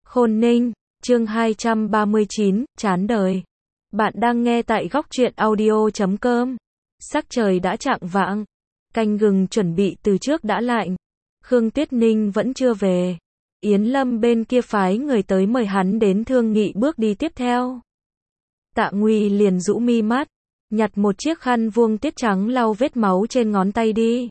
Khôn Ninh, chương 239, chán đời. Bạn đang nghe tại góc truyện audio.com. Sắc trời đã chạng vạng, canh gừng chuẩn bị từ trước đã lạnh. Khương Tuyết Ninh vẫn chưa về. Yến Lâm bên kia phái người tới mời hắn đến thương nghị bước đi tiếp theo. Tạ Nguy liền rũ mi mắt, nhặt một chiếc khăn vuông tiết trắng lau vết máu trên ngón tay đi.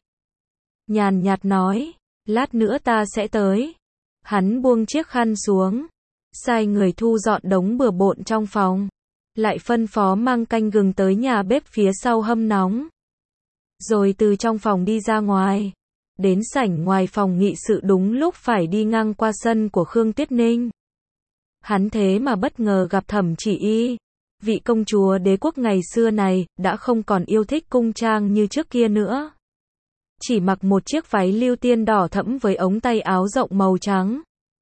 Nhàn nhạt nói, lát nữa ta sẽ tới. Hắn buông chiếc khăn xuống, sai người thu dọn đống bừa bộn trong phòng, lại phân phó mang canh gừng tới nhà bếp phía sau hâm nóng. Rồi từ trong phòng đi ra ngoài, đến sảnh ngoài phòng nghị sự đúng lúc phải đi ngang qua sân của Khương Tuyết Ninh. Hắn thế mà bất ngờ gặp Thẩm Chỉ Y, vị công chúa đế quốc ngày xưa này, đã không còn yêu thích cung trang như trước kia nữa. Chỉ mặc một chiếc váy lưu tiên đỏ thẫm với ống tay áo rộng màu trắng.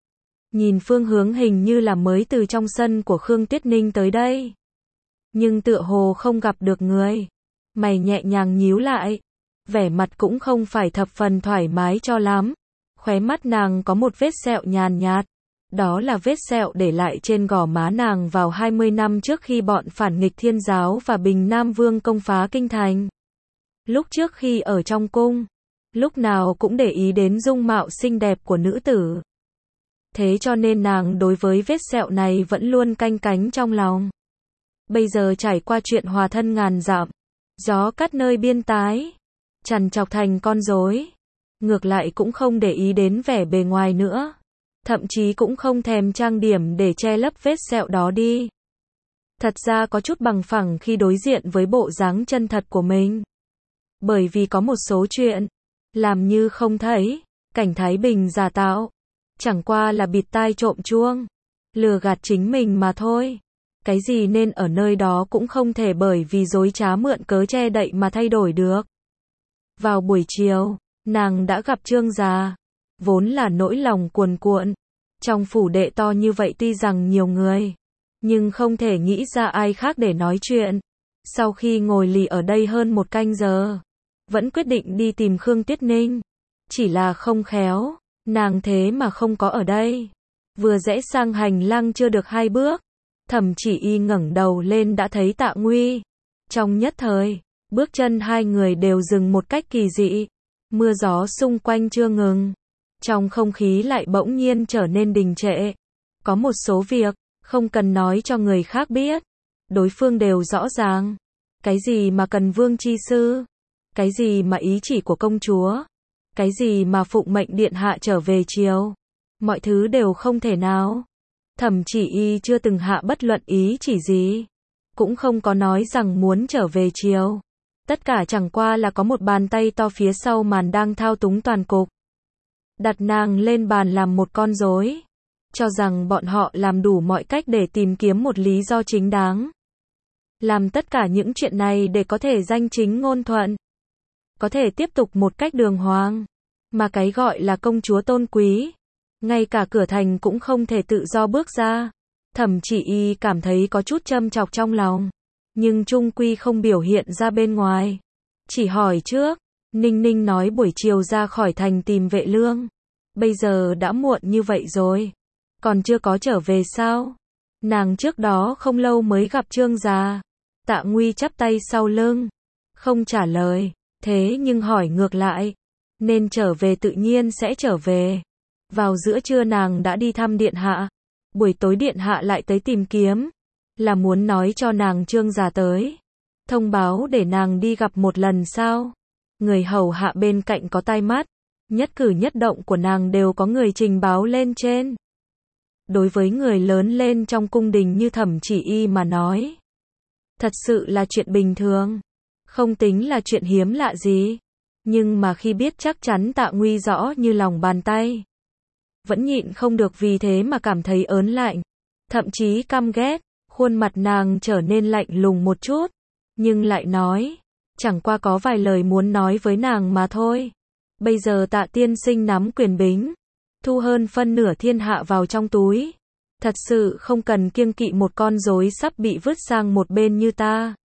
Nhìn phương hướng hình như là mới từ trong sân của Khương Tuyết Ninh tới đây. Nhưng tựa hồ không gặp được người. Mày nhẹ nhàng nhíu lại. Vẻ mặt cũng không phải thập phần thoải mái cho lắm. Khóe mắt nàng có một vết sẹo nhàn nhạt. Đó là vết sẹo để lại trên gò má nàng vào 20 năm trước khi bọn phản nghịch Thiên Giáo và Bình Nam Vương công phá kinh thành. Lúc trước khi ở trong cung, lúc nào cũng để ý đến dung mạo xinh đẹp của nữ tử. Thế cho nên nàng đối với vết sẹo này vẫn luôn canh cánh trong lòng. Bây giờ trải qua chuyện hòa thân ngàn dặm, gió cắt nơi biên tái, trằn trọc thành con rối. Ngược lại cũng không để ý đến vẻ bề ngoài nữa. Thậm chí cũng không thèm trang điểm để che lấp vết sẹo đó đi. Thật ra có chút bằng phẳng khi đối diện với bộ dáng chân thật của mình. Bởi vì có một số chuyện, làm như không thấy, cảnh Thái Bình giả tạo. Chẳng qua là bịt tai trộm chuông, lừa gạt chính mình mà thôi. Cái gì nên ở nơi đó cũng không thể bởi vì dối trá mượn cớ che đậy mà thay đổi được. Vào buổi chiều, nàng đã gặp Trương gia, vốn là nỗi lòng cuồn cuộn. Trong phủ đệ to như vậy tuy rằng nhiều người, nhưng không thể nghĩ ra ai khác để nói chuyện. Sau khi ngồi lì ở đây hơn một canh giờ, vẫn quyết định đi tìm Khương Tuyết Ninh. Chỉ là không khéo, nàng thế mà không có ở đây. Vừa rẽ sang hành lang chưa được 2 bước, Thẩm Chỉ Y ngẩng đầu lên đã thấy Tạ Nguy. Trong nhất thời, bước chân hai người đều dừng một cách kỳ dị. Mưa gió xung quanh chưa ngừng, trong không khí lại bỗng nhiên trở nên đình trệ. Có một số việc, không cần nói cho người khác biết. Đối phương đều rõ ràng. Cái gì mà cần vương chi sư? Cái gì mà ý chỉ của công chúa? Cái gì mà phụng mệnh điện hạ trở về chiều? Mọi thứ đều không thể nào. Thẩm Chỉ Y chưa từng hạ bất luận ý chỉ gì. Cũng không có nói rằng muốn trở về chiều. Tất cả chẳng qua là có một bàn tay to phía sau màn đang thao túng toàn cục. Đặt nàng lên bàn làm một con rối. Cho rằng bọn họ làm đủ mọi cách để tìm kiếm một lý do chính đáng. Làm tất cả những chuyện này để có thể danh chính ngôn thuận. Có thể tiếp tục một cách đường hoàng. Mà cái gọi là công chúa tôn quý, ngay cả cửa thành cũng không thể tự do bước ra. Thẩm Chỉ Y cảm thấy có chút châm chọc trong lòng, nhưng chung quy không biểu hiện ra bên ngoài. Chỉ hỏi trước, Ninh Ninh nói buổi chiều ra khỏi thành tìm Vệ Lương. Bây giờ đã muộn như vậy rồi, còn chưa có trở về sao? Nàng trước đó không lâu mới gặp Trương gia. Tạ Nguy chắp tay sau lưng, không trả lời. Thế nhưng hỏi ngược lại, nên trở về tự nhiên sẽ trở về. Vào giữa trưa nàng đã đi thăm điện hạ, buổi tối điện hạ lại tới tìm kiếm, là muốn nói cho nàng Trương gia tới, thông báo để nàng đi gặp một lần sao? Người hầu hạ bên cạnh có tai mắt, nhất cử nhất động của nàng đều có người trình báo lên trên. Đối với người lớn lên trong cung đình như Thẩm Chỉ Y mà nói, thật sự là chuyện bình thường, không tính là chuyện hiếm lạ gì. Nhưng mà khi biết chắc chắn Tạ Nguy rõ như lòng bàn tay, vẫn nhịn không được vì thế mà cảm thấy ớn lạnh, thậm chí căm ghét. Khuôn mặt nàng trở nên lạnh lùng một chút, nhưng lại nói, chẳng qua có vài lời muốn nói với nàng mà thôi. Bây giờ Tạ tiên sinh nắm quyền bính, thu hơn phân nửa thiên hạ vào trong túi, thật sự không cần kiêng kỵ một con rối sắp bị vứt sang một bên như ta.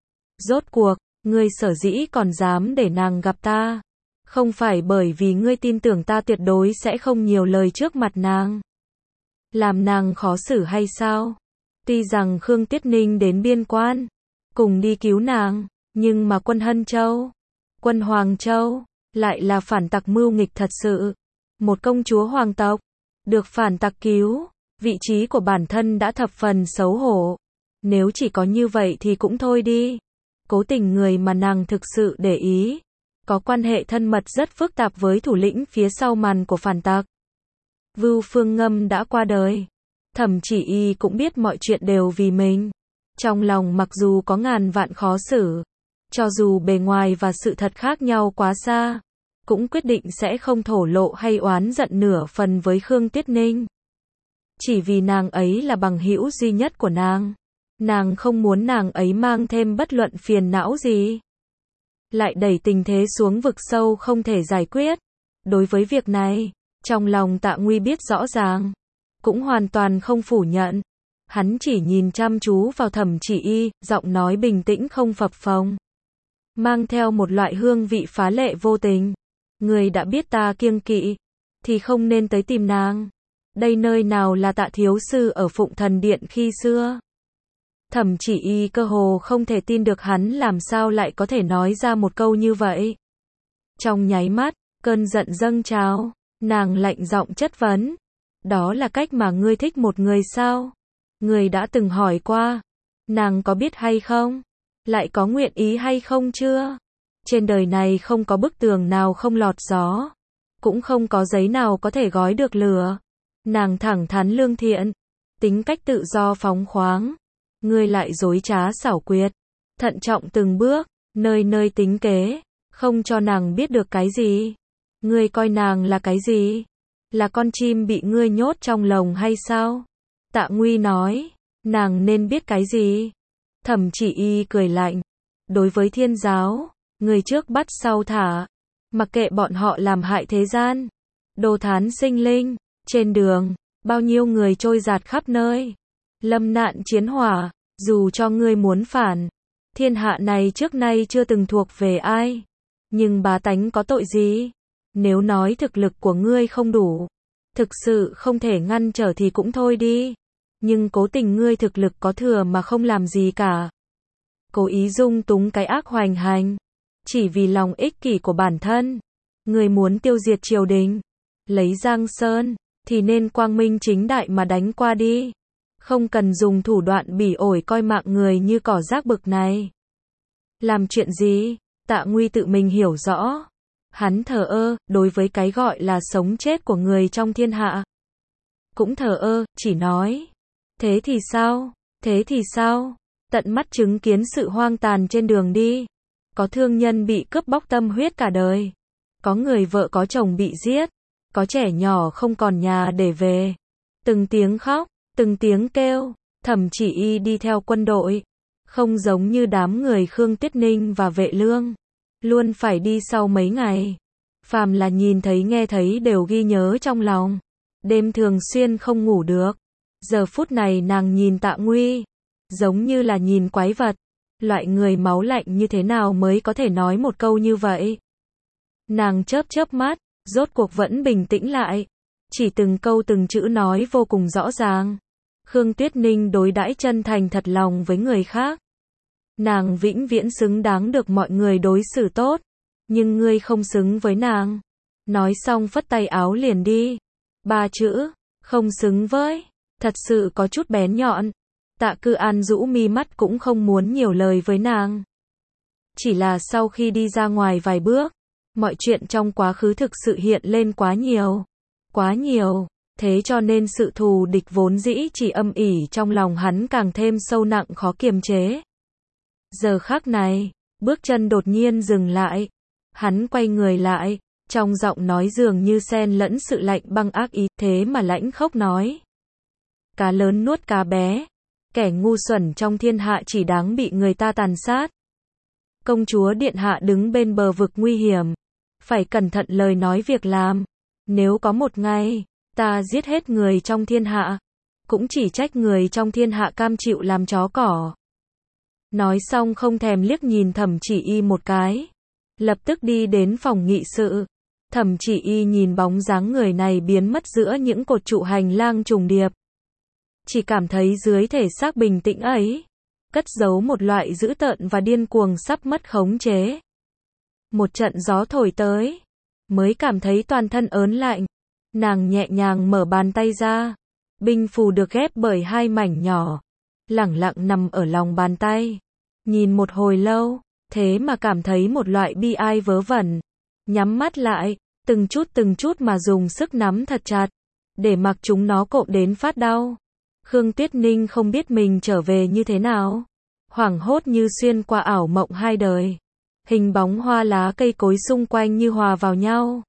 Rốt cuộc, ngươi sở dĩ còn dám để nàng gặp ta, không phải bởi vì ngươi tin tưởng ta tuyệt đối sẽ không nhiều lời trước mặt nàng. Làm nàng khó xử hay sao? Tuy rằng Khương Tuyết Ninh đến biên quan, cùng đi cứu nàng, nhưng mà quân Hân Châu, quân Hoàng Châu, lại là phản tặc mưu nghịch thật sự. Một công chúa hoàng tộc, được phản tặc cứu, vị trí của bản thân đã thập phần xấu hổ. Nếu chỉ có như vậy thì cũng thôi đi. Cố Tình người mà nàng thực sự để ý, có quan hệ thân mật rất phức tạp với thủ lĩnh phía sau màn của phản tặc. Vưu Phương Ngâm đã qua đời. Thẩm Chỉ Y cũng biết mọi chuyện đều vì mình. Trong lòng mặc dù có ngàn vạn khó xử, cho dù bề ngoài và sự thật khác nhau quá xa, cũng quyết định sẽ không thổ lộ hay oán giận nửa phần với Khương Tuyết Ninh. Chỉ vì nàng ấy là bằng hữu duy nhất của nàng. Nàng không muốn nàng ấy mang thêm bất luận phiền não gì. Lại đẩy tình thế xuống vực sâu không thể giải quyết. Đối với việc này, trong lòng Tạ Nguy biết rõ ràng, cũng hoàn toàn không phủ nhận. Hắn chỉ nhìn chăm chú vào Thẩm Chỉ Y, giọng nói bình tĩnh không phập phồng, mang theo một loại hương vị phá lệ vô tình. Người đã biết ta kiêng kỵ, thì không nên tới tìm nàng. Đây nơi nào là Tạ thiếu sư ở Phụng Thần Điện khi xưa. Thẩm Chỉ Y cơ hồ không thể tin được hắn làm sao lại có thể nói ra một câu như vậy. Trong nháy mắt, cơn giận dâng trào, nàng lạnh giọng chất vấn. Đó là cách mà ngươi thích một người sao? Ngươi đã từng hỏi qua, nàng có biết hay không? Lại có nguyện ý hay không chưa? Trên đời này không có bức tường nào không lọt gió, cũng không có giấy nào có thể gói được lửa. Nàng thẳng thắn lương thiện, tính cách tự do phóng khoáng. Ngươi lại dối trá xảo quyệt, thận trọng từng bước, nơi nơi tính kế, không cho nàng biết được cái gì. Ngươi coi nàng là cái gì? Là con chim bị ngươi nhốt trong lồng hay sao? Tạ Nguy nói, nàng nên biết cái gì? Thẩm Chỉ Y cười lạnh. Đối với thiên giáo, người trước bắt sau thả, mặc kệ bọn họ làm hại thế gian, đồ thán sinh linh, trên đường, bao nhiêu người trôi dạt khắp nơi, lâm nạn chiến hỏa, dù cho ngươi muốn phản, thiên hạ này trước nay chưa từng thuộc về ai, nhưng bá tánh có tội gì? Nếu nói thực lực của ngươi không đủ, thực sự không thể ngăn trở thì cũng thôi đi, nhưng Cố Tình ngươi thực lực có thừa mà không làm gì cả. Cố ý dung túng cái ác hoành hành, chỉ vì lòng ích kỷ của bản thân. Ngươi muốn tiêu diệt triều đình, lấy Giang Sơn, thì nên quang minh chính đại mà đánh qua đi. Không cần dùng thủ đoạn bỉ ổi coi mạng người như cỏ rác bực này. Làm chuyện gì? Tạ Nguy tự mình hiểu rõ. Hắn thờ ơ, đối với cái gọi là sống chết của người trong thiên hạ. Cũng thờ ơ, chỉ nói. Thế thì sao? Thế thì sao? Tận mắt chứng kiến sự hoang tàn trên đường đi. Có thương nhân bị cướp bóc tâm huyết cả đời. Có người vợ có chồng bị giết. Có trẻ nhỏ không còn nhà để về. Từng tiếng khóc, từng tiếng kêu. Thẩm Chỉ Y đi theo quân đội. Không giống như đám người Khương Tuyết Ninh và Vệ Lương. Luôn phải đi sau mấy ngày. Phàm là nhìn thấy nghe thấy đều ghi nhớ trong lòng. Đêm thường xuyên không ngủ được. Giờ phút này nàng nhìn Tạ Nguy, giống như là nhìn quái vật. Loại người máu lạnh như thế nào mới có thể nói một câu như vậy? Nàng chớp chớp mắt, rốt cuộc vẫn bình tĩnh lại. Chỉ từng câu từng chữ nói vô cùng rõ ràng. Khương Tuyết Ninh đối đãi chân thành thật lòng với người khác. Nàng vĩnh viễn xứng đáng được mọi người đối xử tốt. Nhưng ngươi không xứng với nàng. Nói xong phất tay áo liền đi. 3 chữ, không xứng với, thật sự có chút bén nhọn. Tạ Cư An rũ mi mắt cũng không muốn nhiều lời với nàng. Chỉ là sau khi đi ra ngoài vài bước, mọi chuyện trong quá khứ thực sự hiện lên quá nhiều. Quá nhiều, thế cho nên sự thù địch vốn dĩ chỉ âm ỉ trong lòng hắn càng thêm sâu nặng khó kiềm chế. Giờ khắc này, bước chân đột nhiên dừng lại. Hắn quay người lại, trong giọng nói dường như xen lẫn sự lạnh băng ác ý, thế mà lãnh khốc nói. Cá lớn nuốt cá bé, kẻ ngu xuẩn trong thiên hạ chỉ đáng bị người ta tàn sát. Công chúa điện hạ đứng bên bờ vực nguy hiểm, phải cẩn thận lời nói việc làm. Nếu có một ngày, ta giết hết người trong thiên hạ, cũng chỉ trách người trong thiên hạ cam chịu làm chó cỏ. Nói xong không thèm liếc nhìn Thẩm Chỉ Y một cái, lập tức đi đến phòng nghị sự. Thẩm Chỉ Y nhìn bóng dáng người này biến mất giữa những cột trụ hành lang trùng điệp, chỉ cảm thấy dưới thể xác bình tĩnh ấy, cất giấu một loại dữ tợn và điên cuồng sắp mất khống chế. Một trận gió thổi tới, mới cảm thấy toàn thân ớn lạnh. Nàng nhẹ nhàng mở bàn tay ra, binh phù được ghép bởi hai mảnh nhỏ, lẳng lặng nằm ở lòng bàn tay. Nhìn một hồi lâu, thế mà cảm thấy một loại bi ai vớ vẩn. Nhắm mắt lại, từng chút mà dùng sức nắm thật chặt, để mặc chúng nó cộm đến phát đau. Khương Tuyết Ninh không biết mình trở về như thế nào. Hoảng hốt như xuyên qua ảo mộng hai đời. Hình bóng hoa lá cây cối xung quanh như hòa vào nhau,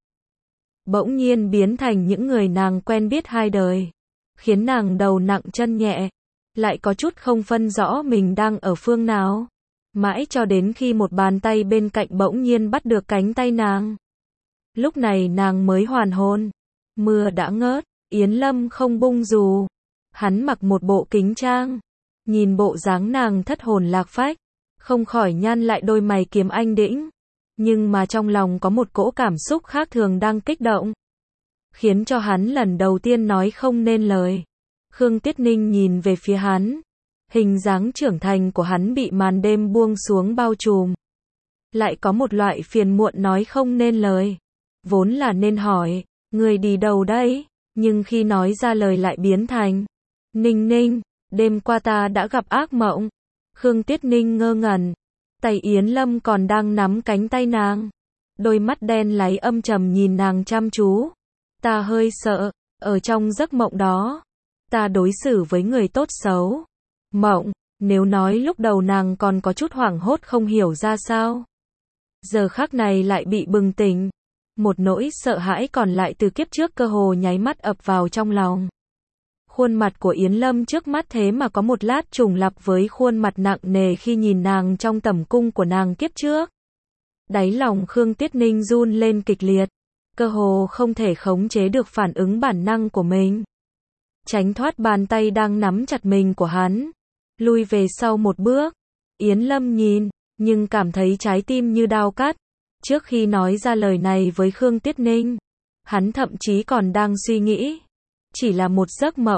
bỗng nhiên biến thành những người nàng quen biết hai đời, khiến nàng đầu nặng chân nhẹ, lại có chút không phân rõ mình đang ở phương nào. Mãi cho đến khi một bàn tay bên cạnh bỗng nhiên bắt được cánh tay nàng. Lúc này nàng mới hoàn hồn. Mưa đã ngớt, Yến Lâm không bung dù. Hắn mặc một bộ kính trang. Nhìn bộ dáng nàng thất hồn lạc phách, không khỏi nhăn lại đôi mày kiếm anh đĩnh. Nhưng mà trong lòng có một cỗ cảm xúc khác thường đang kích động, khiến cho hắn lần đầu tiên nói không nên lời. Khương Tuyết Ninh nhìn về phía hắn. Hình dáng trưởng thành của hắn bị màn đêm buông xuống bao trùm. Lại có một loại phiền muộn nói không nên lời. Vốn là nên hỏi, người đi đâu đấy? Nhưng khi nói ra lời lại biến thành, Ninh Ninh, đêm qua ta đã gặp ác mộng. Khương Tuyết Ninh ngơ ngẩn. Tay Yến Lâm còn đang nắm cánh tay nàng. Đôi mắt đen láy âm trầm nhìn nàng chăm chú. Ta hơi sợ, ở trong giấc mộng đó, ta đối xử với người tốt xấu. Mộng, nếu nói lúc đầu nàng còn có chút hoảng hốt không hiểu ra sao. Giờ khắc này lại bị bừng tỉnh. Một nỗi sợ hãi còn lại từ kiếp trước cơ hồ nháy mắt ập vào trong lòng. Khuôn mặt của Yến Lâm trước mắt thế mà có một lát trùng lặp với khuôn mặt nặng nề khi nhìn nàng trong tẩm cung của nàng kiếp trước. Đáy lòng Khương Tuyết Ninh run lên kịch liệt, cơ hồ không thể khống chế được phản ứng bản năng của mình. Tránh thoát bàn tay đang nắm chặt mình của hắn, lui về sau một bước. Yến Lâm nhìn, nhưng cảm thấy trái tim như đao cắt. Trước khi nói ra lời này với Khương Tuyết Ninh, hắn thậm chí còn đang suy nghĩ, chỉ là một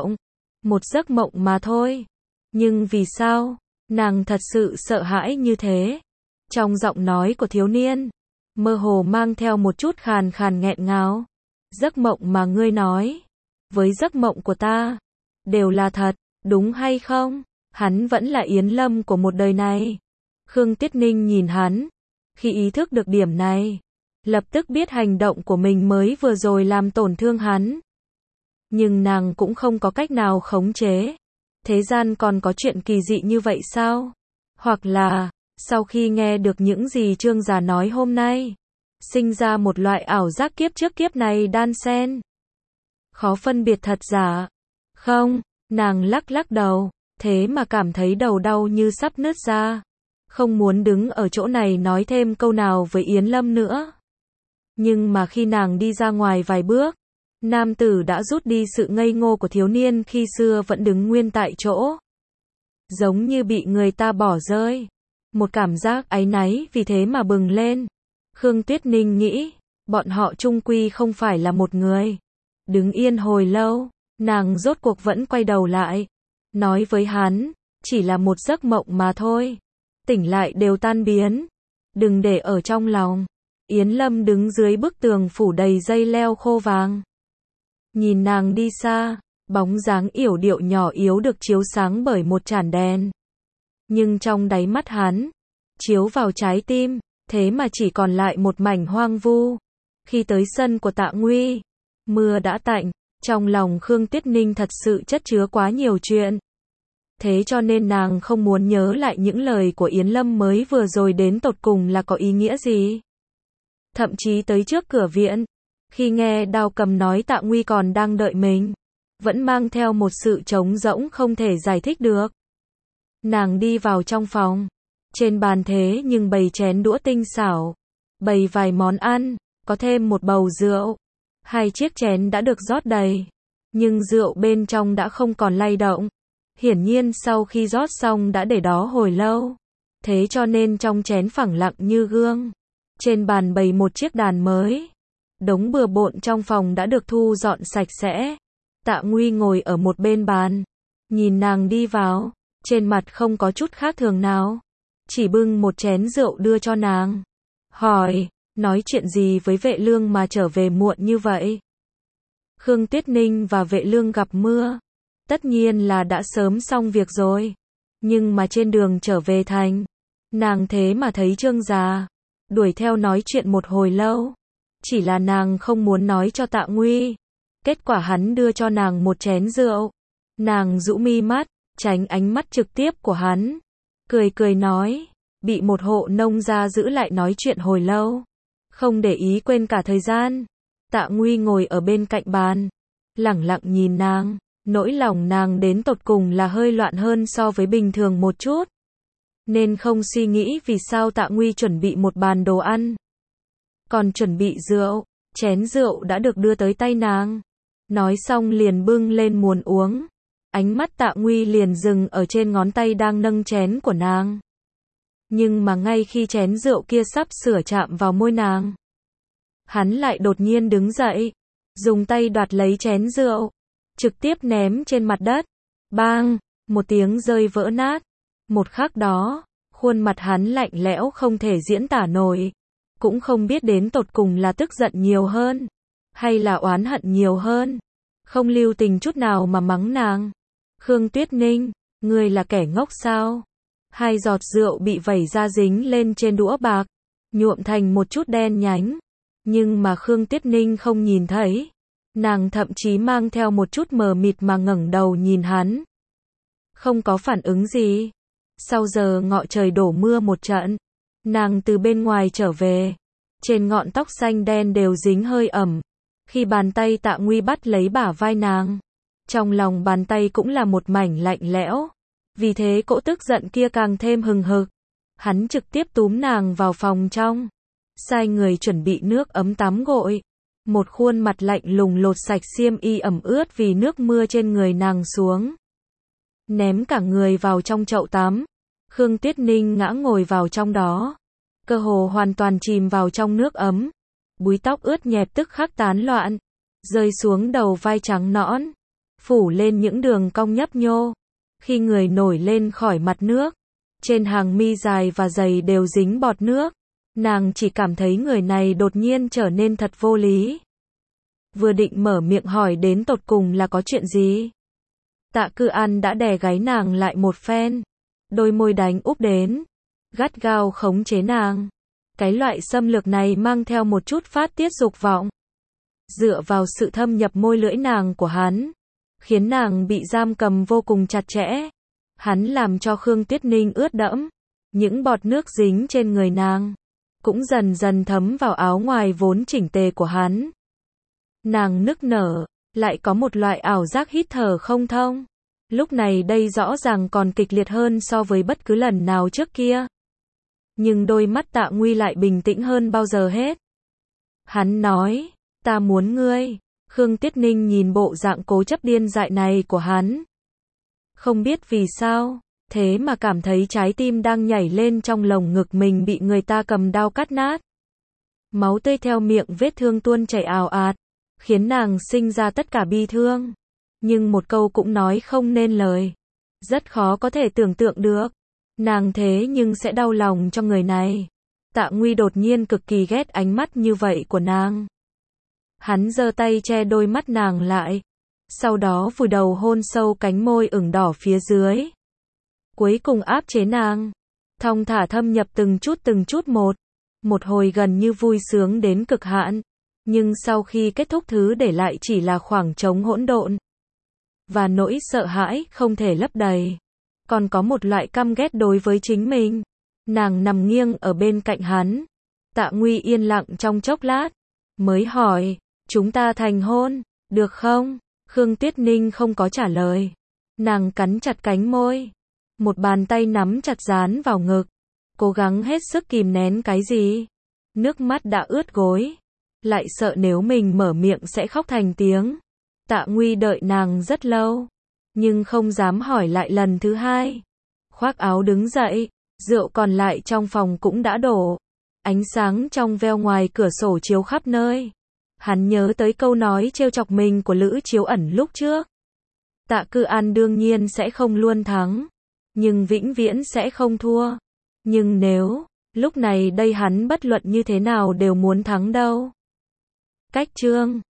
giấc mộng mà thôi. Nhưng vì sao, nàng thật sự sợ hãi như thế? Trong giọng nói của thiếu niên, mơ hồ mang theo một chút khàn khàn nghẹn ngào. Giấc mộng mà ngươi nói, với giấc mộng của ta, đều là thật, đúng hay không? Hắn vẫn là Yến Lâm của một đời này. Khương Tuyết Ninh nhìn hắn, khi ý thức được điểm này, lập tức biết hành động của mình mới vừa rồi làm tổn thương hắn. Nhưng nàng cũng không có cách nào khống chế. Thế gian còn có chuyện kỳ dị như vậy sao? Hoặc là, sau khi nghe được những gì Trương Già nói hôm nay, sinh ra một loại ảo giác kiếp trước kiếp này đan xen, khó phân biệt thật giả. Không, nàng lắc lắc đầu, thế mà cảm thấy đầu đau như sắp nứt ra. Không muốn đứng ở chỗ này nói thêm câu nào với Yến Lâm nữa. Nhưng mà khi nàng đi ra ngoài vài bước, nam tử đã rút đi sự ngây ngô của thiếu niên khi xưa vẫn đứng nguyên tại chỗ. Giống như bị người ta bỏ rơi. Một cảm giác áy náy vì thế mà bừng lên. Khương Tuyết Ninh nghĩ, bọn họ chung quy không phải là một người. Đứng yên hồi lâu, nàng rốt cuộc vẫn quay đầu lại. Nói với hắn, chỉ là một giấc mộng mà thôi. Tỉnh lại đều tan biến. Đừng để ở trong lòng. Yến Lâm đứng dưới bức tường phủ đầy dây leo khô vàng. Nhìn nàng đi xa, bóng dáng yểu điệu nhỏ yếu được chiếu sáng bởi một chản đèn. Nhưng trong đáy mắt hắn, chiếu vào trái tim, thế mà chỉ còn lại một mảnh hoang vu. Khi tới sân của Tạ Nguy, mưa đã tạnh, trong lòng Khương Tuyết Ninh thật sự chất chứa quá nhiều chuyện. Thế cho nên nàng không muốn nhớ lại những lời của Yến Lâm mới vừa rồi đến tột cùng là có ý nghĩa gì. Thậm chí tới trước cửa viện, khi nghe Đao Cầm nói Tạ Nguy còn đang đợi mình, vẫn mang theo một sự trống rỗng không thể giải thích được. Nàng đi vào trong phòng, trên bàn thế nhưng bày chén đũa tinh xảo, bày vài món ăn, có thêm một bầu rượu. Hai chiếc chén đã được rót đầy, nhưng rượu bên trong đã không còn lay động. Hiển nhiên sau khi rót xong đã để đó hồi lâu. Thế cho nên trong chén phẳng lặng như gương. Trên bàn bày một chiếc đàn mới. Đống bừa bộn trong phòng đã được thu dọn sạch sẽ. Tạ Nguy ngồi ở một bên bàn, nhìn nàng đi vào, trên mặt không có chút khác thường nào, chỉ bưng một chén rượu đưa cho nàng. Hỏi, nói chuyện gì với Vệ Lương mà trở về muộn như vậy? Khương Tuyết Ninh và Vệ Lương gặp mưa, tất nhiên là đã sớm xong việc rồi. Nhưng mà trên đường trở về thành, nàng thế mà thấy Trương già, đuổi theo nói chuyện một hồi lâu. Chỉ là nàng không muốn nói cho Tạ Nguy. Kết quả hắn đưa cho nàng một chén rượu. Nàng rũ mi mắt, tránh ánh mắt trực tiếp của hắn. Cười cười nói, bị một hộ nông gia giữ lại nói chuyện hồi lâu. Không để ý quên cả thời gian. Tạ Nguy ngồi ở bên cạnh bàn, lẳng lặng nhìn nàng. Nỗi lòng nàng đến tột cùng là hơi loạn hơn so với bình thường một chút. Nên không suy nghĩ vì sao Tạ Nguy chuẩn bị một bàn đồ ăn. Còn chuẩn bị rượu, chén rượu đã được đưa tới tay nàng. Nói xong liền bưng lên muốn uống. Ánh mắt Tạ Nguy liền dừng ở trên ngón tay đang nâng chén của nàng. Nhưng mà ngay khi chén rượu kia sắp sửa chạm vào môi nàng, hắn lại đột nhiên đứng dậy, dùng tay đoạt lấy chén rượu, trực tiếp ném trên mặt đất. Bang, một tiếng rơi vỡ nát. Một khắc đó, khuôn mặt hắn lạnh lẽo không thể diễn tả nổi. Cũng không biết đến tột cùng là tức giận nhiều hơn, hay là oán hận nhiều hơn. Không lưu tình chút nào mà mắng nàng. Khương Tuyết Ninh, ngươi là kẻ ngốc sao? Hai giọt rượu bị vẩy ra dính lên trên đũa bạc, nhuộm thành một chút đen nhánh. Nhưng mà Khương Tuyết Ninh không nhìn thấy. Nàng thậm chí mang theo một chút mờ mịt mà ngẩng đầu nhìn hắn. Không có phản ứng gì. Sau giờ ngọ trời đổ mưa một trận, nàng từ bên ngoài trở về. Trên ngọn tóc xanh đen đều dính hơi ẩm. Khi bàn tay Tạ Nguy bắt lấy bả vai nàng, trong lòng bàn tay cũng là một mảnh lạnh lẽo. Vì thế cỗ tức giận kia càng thêm hừng hực. Hắn trực tiếp túm nàng vào phòng trong, sai người chuẩn bị nước ấm tắm gội. Một khuôn mặt lạnh lùng lột sạch xiêm y ẩm ướt vì nước mưa trên người nàng xuống. Ném cả người vào trong chậu tắm. Khương Tuyết Ninh ngã ngồi vào trong đó. Cơ hồ hoàn toàn chìm vào trong nước ấm. Búi tóc ướt nhẹp tức khắc tán loạn, rơi xuống đầu vai trắng nõn, phủ lên những đường cong nhấp nhô. Khi người nổi lên khỏi mặt nước, trên hàng mi dài và dày đều dính bọt nước. Nàng chỉ cảm thấy người này đột nhiên trở nên thật vô lý. Vừa định mở miệng hỏi đến tột cùng là có chuyện gì, Tạ Cư An đã đè gáy nàng lại một phen, đôi môi đánh úp đến, gắt gao khống chế nàng. Cái loại xâm lược này mang theo một chút phát tiết dục vọng. Dựa vào sự thâm nhập môi lưỡi nàng của hắn, khiến nàng bị giam cầm vô cùng chặt chẽ. Hắn làm cho Khương Tuyết Ninh ướt đẫm, những bọt nước dính trên người nàng cũng dần dần thấm vào áo ngoài vốn chỉnh tề của hắn. Nàng nức nở, lại có một loại ảo giác hít thở không thông. Lúc này đây rõ ràng còn kịch liệt hơn so với bất cứ lần nào trước kia. Nhưng đôi mắt Tạ Nguy lại bình tĩnh hơn bao giờ hết. Hắn nói, ta muốn ngươi. Khương Tuyết Ninh nhìn bộ dạng cố chấp điên dại này của hắn. Không biết vì sao, thế mà cảm thấy trái tim đang nhảy lên trong lồng ngực mình bị người ta cầm dao cắt nát. Máu tươi theo miệng vết thương tuôn chảy ào ạt, khiến nàng sinh ra tất cả bi thương. Nhưng một câu cũng nói không nên lời. Rất khó có thể tưởng tượng được. Nàng thế nhưng sẽ đau lòng cho người này. Tạ Nguy đột nhiên cực kỳ ghét ánh mắt như vậy của nàng. Hắn giơ tay che đôi mắt nàng lại. Sau đó vùi đầu hôn sâu cánh môi ửng đỏ phía dưới. Cuối cùng áp chế nàng. Thong thả thâm nhập từng chút một. Một hồi gần như vui sướng đến cực hạn. Nhưng sau khi kết thúc thứ để lại chỉ là khoảng trống hỗn độn. Và nỗi sợ hãi không thể lấp đầy. Còn có một loại căm ghét đối với chính mình. Nàng nằm nghiêng ở bên cạnh hắn. Tạ Nguy yên lặng trong chốc lát, mới hỏi, chúng ta thành hôn, được không? Khương Tuyết Ninh không có trả lời. Nàng cắn chặt cánh môi. Một bàn tay nắm chặt dán vào ngực. Cố gắng hết sức kìm nén cái gì. Nước mắt đã ướt gối. Lại sợ nếu mình mở miệng sẽ khóc thành tiếng. Tạ Nguy đợi nàng rất lâu, nhưng không dám hỏi lại lần thứ hai. Khoác áo đứng dậy, rượu còn lại trong phòng cũng đã đổ. Ánh sáng trong veo ngoài cửa sổ chiếu khắp nơi. Hắn nhớ tới câu nói trêu chọc mình của Lữ Chiếu Ẩn lúc trước. Tạ Cư An đương nhiên sẽ không luôn thắng, nhưng vĩnh viễn sẽ không thua. Nhưng nếu, lúc này đây hắn bất luận như thế nào đều muốn thắng đâu. Cách chương